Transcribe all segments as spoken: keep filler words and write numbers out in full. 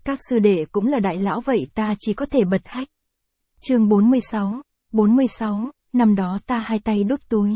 Các sư đệ cũng là đại lão vậy ta chỉ có thể bật hách. Chương bốn mươi sáu, bốn mươi sáu, năm đó ta hai tay đút túi.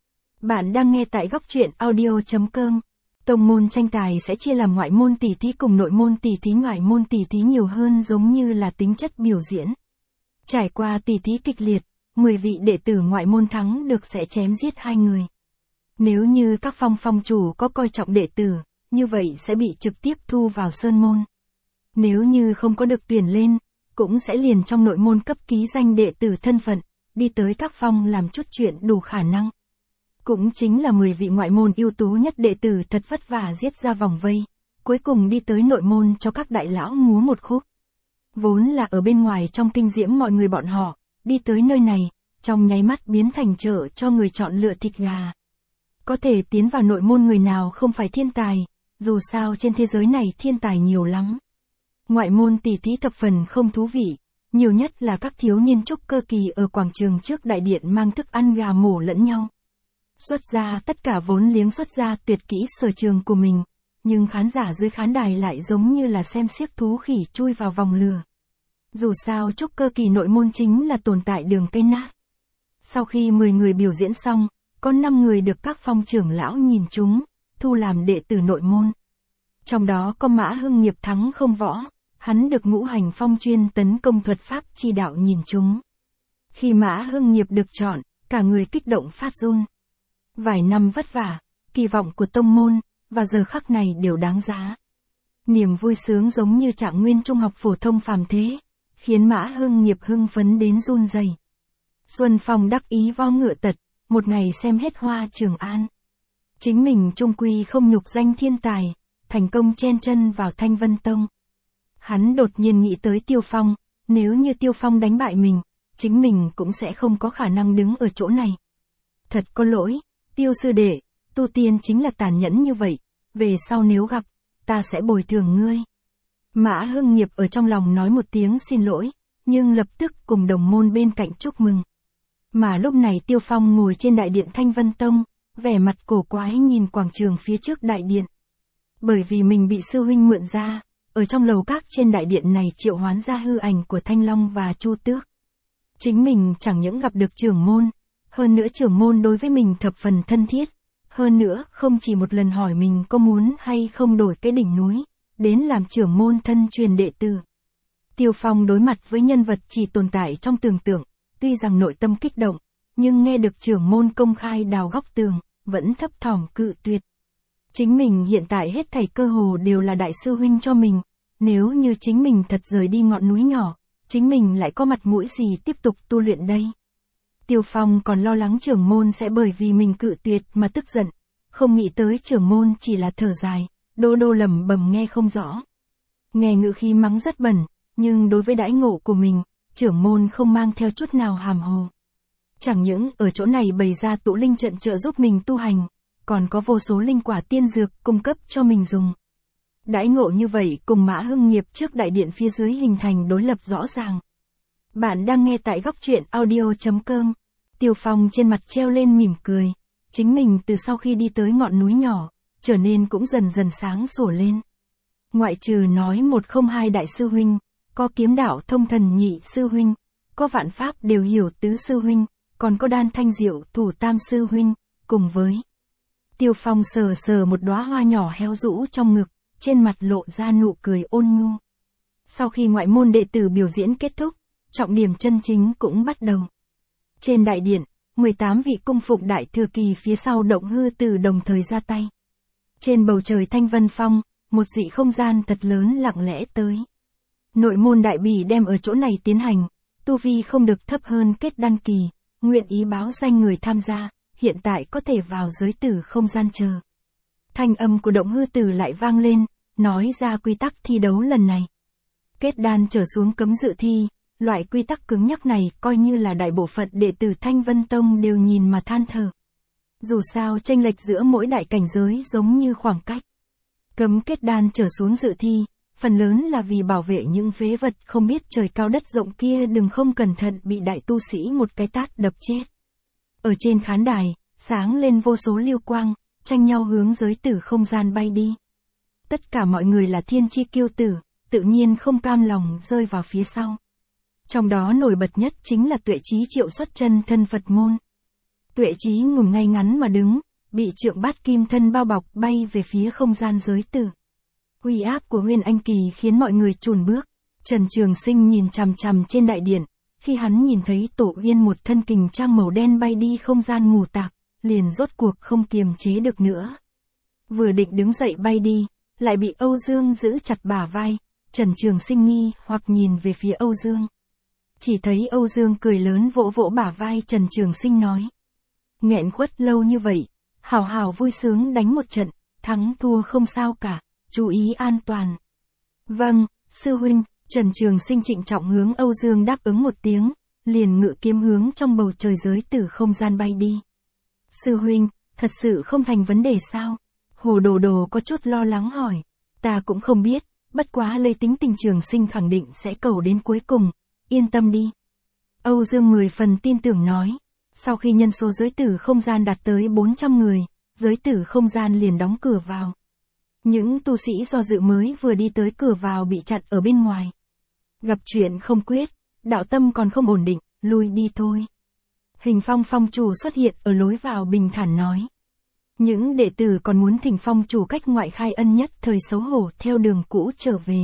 Bạn đang nghe tại góc truyện audio chấm com. Tông môn tranh tài sẽ chia làm ngoại môn tỷ thí cùng nội môn tỷ thí. Ngoại môn tỷ thí nhiều hơn giống như là tính chất biểu diễn. Trải qua tỷ thí kịch liệt, mười vị đệ tử ngoại môn thắng được sẽ chém giết hai người. Nếu như các phong phong chủ có coi trọng đệ tử, như vậy sẽ bị trực tiếp thu vào sơn môn. Nếu như không có được tuyển lên, cũng sẽ liền trong nội môn cấp ký danh đệ tử thân phận, đi tới các phong làm chút chuyện đủ khả năng. Cũng chính là mười vị ngoại môn ưu tú nhất đệ tử thật vất vả giết ra vòng vây, cuối cùng đi tới nội môn cho các đại lão múa một khúc. Vốn là ở bên ngoài trong kinh diễm mọi người bọn họ, đi tới nơi này, trong nháy mắt biến thành chợ cho người chọn lựa thịt gà. Có thể tiến vào nội môn người nào không phải thiên tài, dù sao trên thế giới này thiên tài nhiều lắm. Ngoại môn tỷ thí thập phần không thú vị, nhiều nhất là các thiếu niên trúc cơ kỳ ở quảng trường trước đại điện mang thức ăn gà mổ lẫn nhau. Xuất ra tất cả vốn liếng xuất ra tuyệt kỹ sở trường của mình, nhưng khán giả dưới khán đài lại giống như là xem xiếc thú khỉ chui vào vòng lừa. Dù sao trúc cơ kỳ nội môn chính là tồn tại đường cây nát. Sau khi mười người biểu diễn xong, có năm người được các phong trưởng lão nhìn chúng, thu làm đệ tử nội môn. Trong đó có Mã Hưng Nghiệp thắng không võ, hắn được Ngũ Hành Phong chuyên tấn công thuật pháp chi đạo nhìn chúng. Khi Mã Hưng Nghiệp được chọn, cả người kích động phát run. Vài năm vất vả, kỳ vọng của tông môn, và giờ khắc này đều đáng giá. Niềm vui sướng giống như trạng nguyên trung học phổ thông phàm thế, khiến Mã Hưng Nghiệp hưng phấn đến run rẩy. Xuân Phong đắc ý vo ngựa tật, một ngày xem hết hoa Trường An. Chính mình trung quy không nhục danh thiên tài, thành công chen chân vào Thanh Vân Tông. Hắn đột nhiên nghĩ tới Tiêu Phong, nếu như Tiêu Phong đánh bại mình, chính mình cũng sẽ không có khả năng đứng ở chỗ này. Thật có lỗi, Tiêu sư đệ, tu tiên chính là tàn nhẫn như vậy, về sau nếu gặp, ta sẽ bồi thường ngươi. Mã Hưng Nghiệp ở trong lòng nói một tiếng xin lỗi, nhưng lập tức cùng đồng môn bên cạnh chúc mừng. Mà lúc này Tiêu Phong ngồi trên đại điện Thanh Vân Tông, vẻ mặt cổ quái nhìn quảng trường phía trước đại điện. Bởi vì mình bị sư huynh mượn ra, ở trong lầu các trên đại điện này triệu hoán ra hư ảnh của Thanh Long và Chu Tước. Chính mình chẳng những gặp được trưởng môn, hơn nữa trưởng môn đối với mình thập phần thân thiết, hơn nữa không chỉ một lần hỏi mình có muốn hay không đổi cái đỉnh núi, đến làm trưởng môn thân truyền đệ tử. Tiêu Phong đối mặt với nhân vật chỉ tồn tại trong tưởng tượng, tuy rằng nội tâm kích động, nhưng nghe được trưởng môn công khai đào góc tường, vẫn thấp thỏm cự tuyệt. Chính mình hiện tại hết thảy cơ hồ đều là đại sư huynh cho mình, nếu như chính mình thật rời đi ngọn núi nhỏ, chính mình lại có mặt mũi gì tiếp tục tu luyện đây. Tiêu Phong còn lo lắng trưởng môn sẽ bởi vì mình cự tuyệt mà tức giận, không nghĩ tới trưởng môn chỉ là thở dài, đô đô lẩm bẩm nghe không rõ. Nghe ngữ khí mắng rất bẩn, nhưng đối với đãi ngộ của mình, trưởng môn không mang theo chút nào hàm hồ. Chẳng những ở chỗ này bày ra tụ linh trận trợ giúp mình tu hành, còn có vô số linh quả tiên dược cung cấp cho mình dùng. Đãi ngộ như vậy cùng Mã Hưng Nghiệp trước đại điện phía dưới hình thành đối lập rõ ràng. Bạn đang nghe tại góc truyện audio chấm com. Tiêu Phong trên mặt treo lên mỉm cười, chính mình từ sau khi đi tới ngọn núi nhỏ, trở nên cũng dần dần sáng sủa lên. Ngoại trừ nói một không hai đại sư huynh, có kiếm đạo thông thần nhị sư huynh, có vạn pháp đều hiểu tứ sư huynh, còn có đan thanh diệu thủ tam sư huynh, cùng với Tiêu Phong sờ sờ một đóa hoa nhỏ héo rũ trong ngực, trên mặt lộ ra nụ cười ôn nhu. Sau khi ngoại môn đệ tử biểu diễn kết thúc, trọng điểm chân chính cũng bắt đầu. Trên đại điện, mười tám vị cung phụng đại thừa kỳ phía sau Động Hư Tử đồng thời ra tay. Trên bầu trời Thanh Vân Phong, một dị không gian thật lớn lặng lẽ tới. Nội môn đại bỉ đem ở chỗ này tiến hành, tu vi không được thấp hơn kết đan kỳ, nguyện ý báo danh người tham gia, hiện tại có thể vào giới tử không gian chờ. Thanh âm của Động Hư Tử lại vang lên, nói ra quy tắc thi đấu lần này. Kết đan trở xuống cấm dự thi, loại quy tắc cứng nhắc này coi như là đại bộ phận đệ tử Thanh Vân Tông đều nhìn mà than thở. Dù sao chênh lệch giữa mỗi đại cảnh giới giống như khoảng cách. Cấm kết đan trở xuống dự thi, phần lớn là vì bảo vệ những phế vật không biết trời cao đất rộng kia đừng không cẩn thận bị đại tu sĩ một cái tát đập chết. Ở trên khán đài, sáng lên vô số lưu quang, tranh nhau hướng giới tử không gian bay đi. Tất cả mọi người là thiên chi kiêu tử, tự nhiên không cam lòng rơi vào phía sau. Trong đó nổi bật nhất chính là Tuệ Chí Triệu xuất chân thân Phật môn. Tuệ Chí ngồi ngay ngắn mà đứng, bị trượng bát kim thân bao bọc bay về phía không gian giới tử. Uy áp của Nguyên Anh Kỳ khiến mọi người chùn bước. Trần Trường Sinh nhìn chằm chằm trên đại điện, khi hắn nhìn thấy Tổ Uyên một thân kình trang màu đen bay đi không gian mù tạc, liền rốt cuộc không kiềm chế được nữa. Vừa định đứng dậy bay đi, lại bị Âu Dương giữ chặt bả vai. Trần Trường Sinh nghi hoặc nhìn về phía Âu Dương. Chỉ thấy Âu Dương cười lớn vỗ vỗ bả vai Trần Trường Sinh nói. Nghẹn khuất lâu như vậy, hào hào vui sướng đánh một trận, thắng thua không sao cả, chú ý an toàn. Vâng, sư huynh. Trần Trường Sinh trịnh trọng hướng Âu Dương đáp ứng một tiếng, liền ngự kiếm hướng trong bầu trời giới tử không gian bay đi. Sư huynh, thật sự không thành vấn đề sao? Hồ Đồ Đồ có chút lo lắng hỏi. Ta cũng không biết, bất quá lấy tính tình Trường Sinh khẳng định sẽ cầu đến cuối cùng, yên tâm đi. Âu Dương mười phần tin tưởng nói. Sau khi nhân số giới tử không gian đạt tới bốn trăm người, giới tử không gian liền đóng cửa vào. Những tu sĩ do dự mới vừa đi tới cửa vào bị chặn ở bên ngoài. Gặp chuyện không quyết, đạo tâm còn không ổn định, lui đi thôi. Hình Phong phong chủ xuất hiện ở lối vào bình thản nói. Những đệ tử còn muốn thỉnh phong chủ cách ngoại khai ân nhất thời xấu hổ theo đường cũ trở về.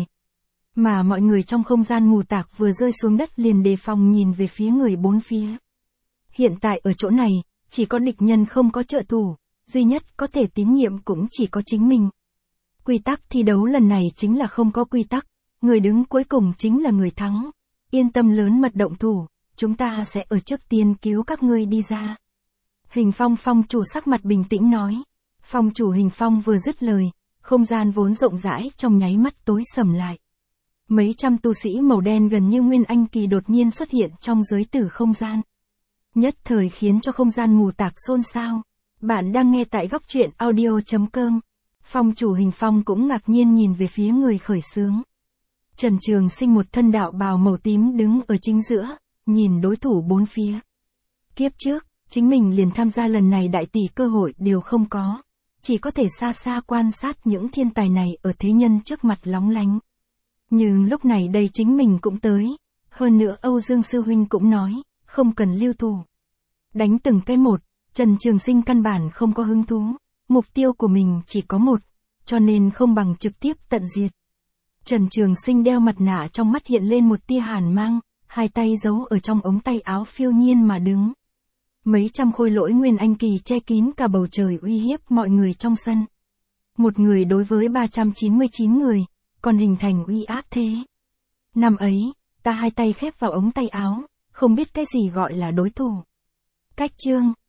Mà mọi người trong không gian mù tạc vừa rơi xuống đất liền đề phòng nhìn về phía người bốn phía. Hiện tại ở chỗ này, chỉ có địch nhân không có trợ thủ, duy nhất có thể tín nhiệm cũng chỉ có chính mình. Quy tắc thi đấu lần này chính là không có quy tắc, người đứng cuối cùng chính là người thắng. Yên tâm lớn mật động thủ, chúng ta sẽ ở trước tiên cứu các ngươi đi ra. Hình Phong phong chủ sắc mặt bình tĩnh nói. Phong chủ Hình Phong vừa dứt lời, không gian vốn rộng rãi trong nháy mắt tối sầm lại. Mấy trăm tu sĩ màu đen gần như Nguyên Anh Kỳ đột nhiên xuất hiện trong giới tử không gian. Nhất thời khiến cho không gian mù tạc xôn xao. Bạn đang nghe tại góc truyện audio chấm com. Phong chủ Hình Phong cũng ngạc nhiên nhìn về phía người khởi xướng. Trần Trường Sinh một thân đạo bào màu tím đứng ở chính giữa, nhìn đối thủ bốn phía. Kiếp trước, chính mình liền tham gia lần này đại tỷ cơ hội đều không có. Chỉ có thể xa xa quan sát những thiên tài này ở thế nhân trước mặt lóng lánh. Nhưng lúc này đây chính mình cũng tới. Hơn nữa Âu Dương Sư Huynh cũng nói, không cần lưu thủ. Đánh từng cái một, Trần Trường Sinh căn bản không có hứng thú. Mục tiêu của mình chỉ có một, cho nên không bằng trực tiếp tận diệt. Trần Trường Sinh đeo mặt nạ trong mắt hiện lên một tia hàn mang, hai tay giấu ở trong ống tay áo phiêu nhiên mà đứng. Mấy trăm khôi lỗi Nguyên Anh Kỳ che kín cả bầu trời uy hiếp mọi người trong sân. Một người đối với ba trăm chín mươi chín người, còn hình thành uy áp thế. Năm ấy, ta hai tay khép vào ống tay áo, không biết cái gì gọi là đối thủ. Cách chương